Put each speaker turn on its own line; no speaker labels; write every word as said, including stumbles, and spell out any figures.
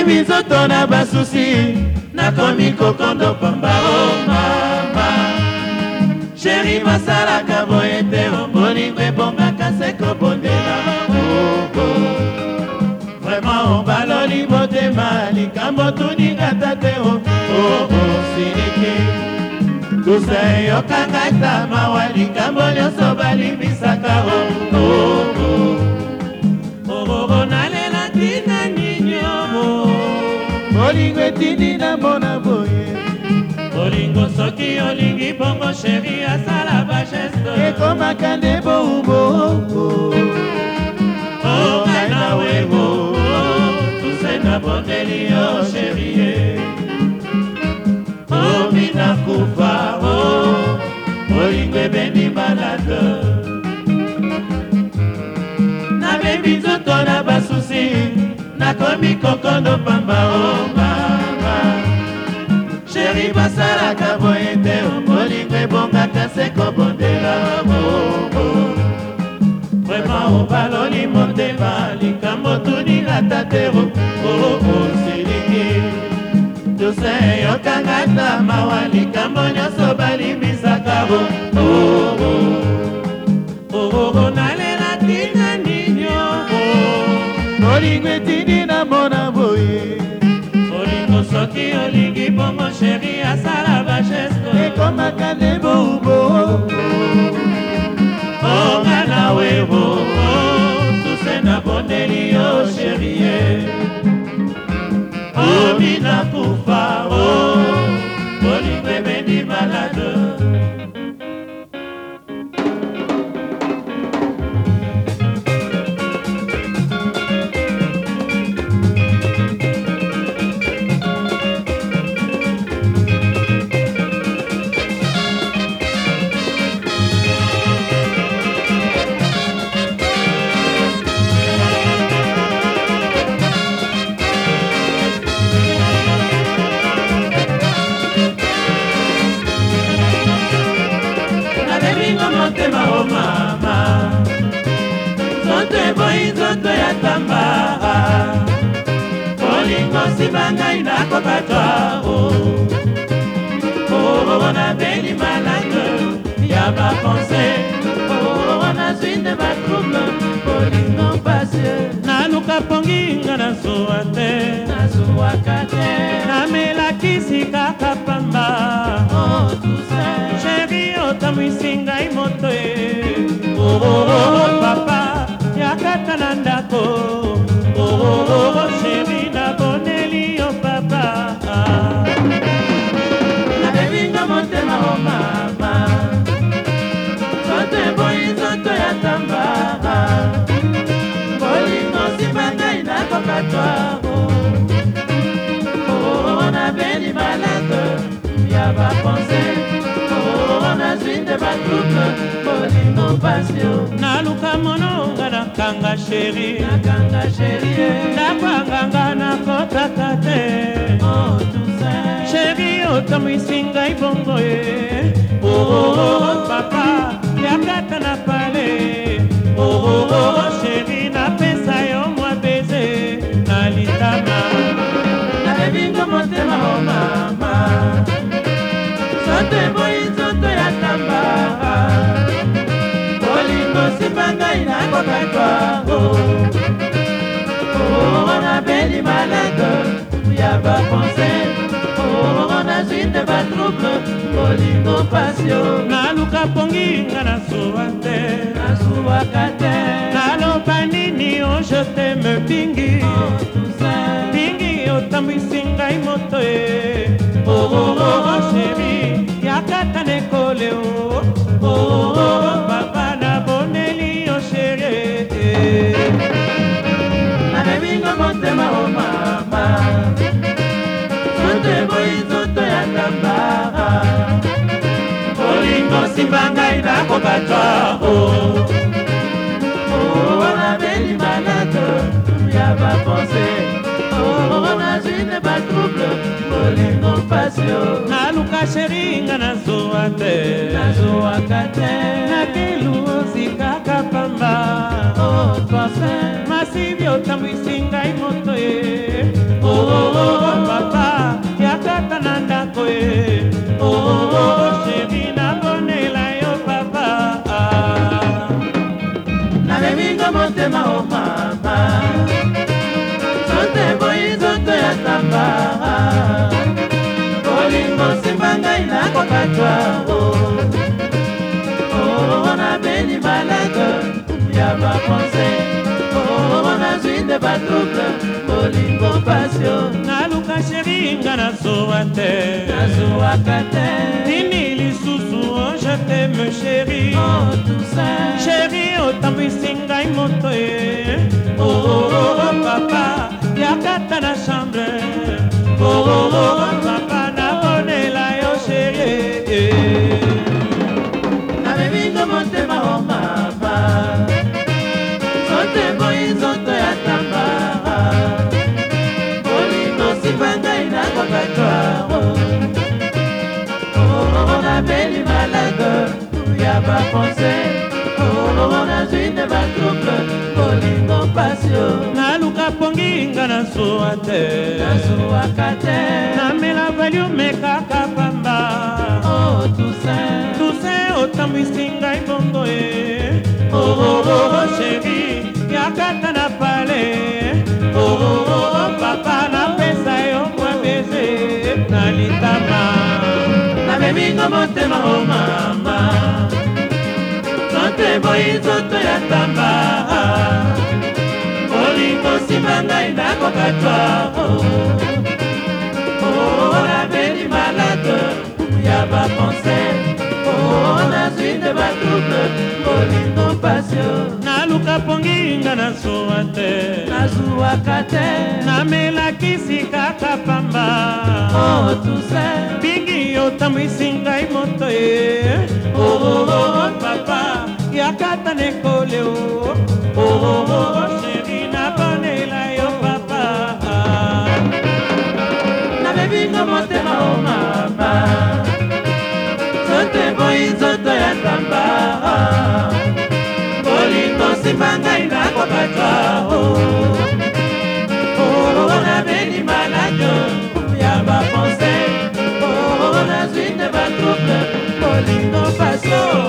bizoto na basusi nakomi kokondo pamba o mama Chéri masalaka boye te bolingo ebongaka se kobondela Vraiment baloli motema likambo tuningata te o siliki Tusa yokanga ta mawa likambo nyonso balimbisaka o Oh nalela tina ninyo Bolingo etindi na mona boye Bolingo soki olingi bongo chéri asala ba gesto Ekomaka nde boumbo Oh maina webo Tuse na bondeli yo chéri Oh mina kufa oh Bolingo ebendi malade Na bebi nzoto na basusi Nakomi kokondo pamba oh mama Chéri basalaka boye te bolingo ebongaka se kobondela Vraiment obaloli motema likambo tuningata te siliki Tuse yokanga ta mawa likambo nyonso balimbisaka nalela tina ninyo bolingo etindi na mona boye Bolingo soki olingi bongo chéri asala ba gesto Ekomaka nde boumbo Oh ngana webo Tuse na bondeli yo chéri Oh mina kufa oh Bolingo ebendi malade Motema o mama Zoto eboi zoto ya tamba Bolingo sibanga inako batwa Oh na beli malade Ya ba pense Oh na zwinde ba trouble Bolingo passe Nanuka pongi nga na zuwa te Na zuwa kate Na melakisi kaka pamba Oh tout ça Chéri otamwisinga imoto e Oh oh papa yakata na ndako Oh oh chéri na boneli yo papa Na bebinga motema o mama Zote boyi zoto ya tamba Bolingo sibanga inako katwa Oh na beli malade Ya ba pense Zwinde batrupe bolingo pasio Naluka mononga na kanga chéri Na kanga chéri Nakwanganga na kotaka te Oh tout ça Chéri otamwisinga ibongo e Oh oh papa yakata na pale Oh oh chéri na pesa yo mwa beze Na litama Na bebingo motema o mama Sote boyi zoto ya tamba Bolingo sibanga inako katwa Oh na beli malade Ya ba pense Oh na zwinde ba trouble Bolingo pasio Naluka pongi nga na suwa te Na suwa kate Naloba nini oh je t'aime bingi Oh tout ça Bingi otambwisinga imoto e Oh oh oh chéri Yakata nekole o Oh oh papa na boneli yo chéri Na bebingo motema o mama Zote boyi zoto ya tamba Bolingo simbanga inako batwa Oh na beli malade Ya ba pense Oh na zwinde ba trouble Bolingo pasio Naluka chéri nga na zuwa te Na zuwa kate Na kelu osikaka pamba Oh pense Masivyo tamwisinga imoto e Oh motema o mama sote boyi nzoto ya tamba bolingo simba ngai nakokatwa nabeli malade ya bapense nazwi nde batrouble bolingo pasio naluka sheri nga nazowa te nazowaka te nini lisusu je t'aime sheri sheri otambwisi ngai moto ye papa yakata na chambre papa nabonela yo sheri nabemingo motema o mama sote boyi nzoto ya tamba bolingo simba ngai nakokatwa nabeli malade ya bapense nazwi nde batrouble bolingo pasio naluka pongi nga nazowa te nazowaka te namela valiume kaka pamba otambwisi ngai bongo ye sheri yakata na pale papa napesa yo mwa beze na litama nabemingo motema o mama sote boyi nzoto ya tamba bolingo simba ngai nakokatwa nabeli malade ya bapense nazwi nde batrouble bolingo pasio naluka pongi nga nazowa te nazwaka te namelakisi kaka pamba bingi otambwisi ngai moto ye papa yakata nekole o sheri nabonela yo papa nabebingo motema o mama sote boyi nzoto ya tamba bolingo simba ngai nakokatwa nabeli malade ya bapense nazwi nde batrouble bolingo pasio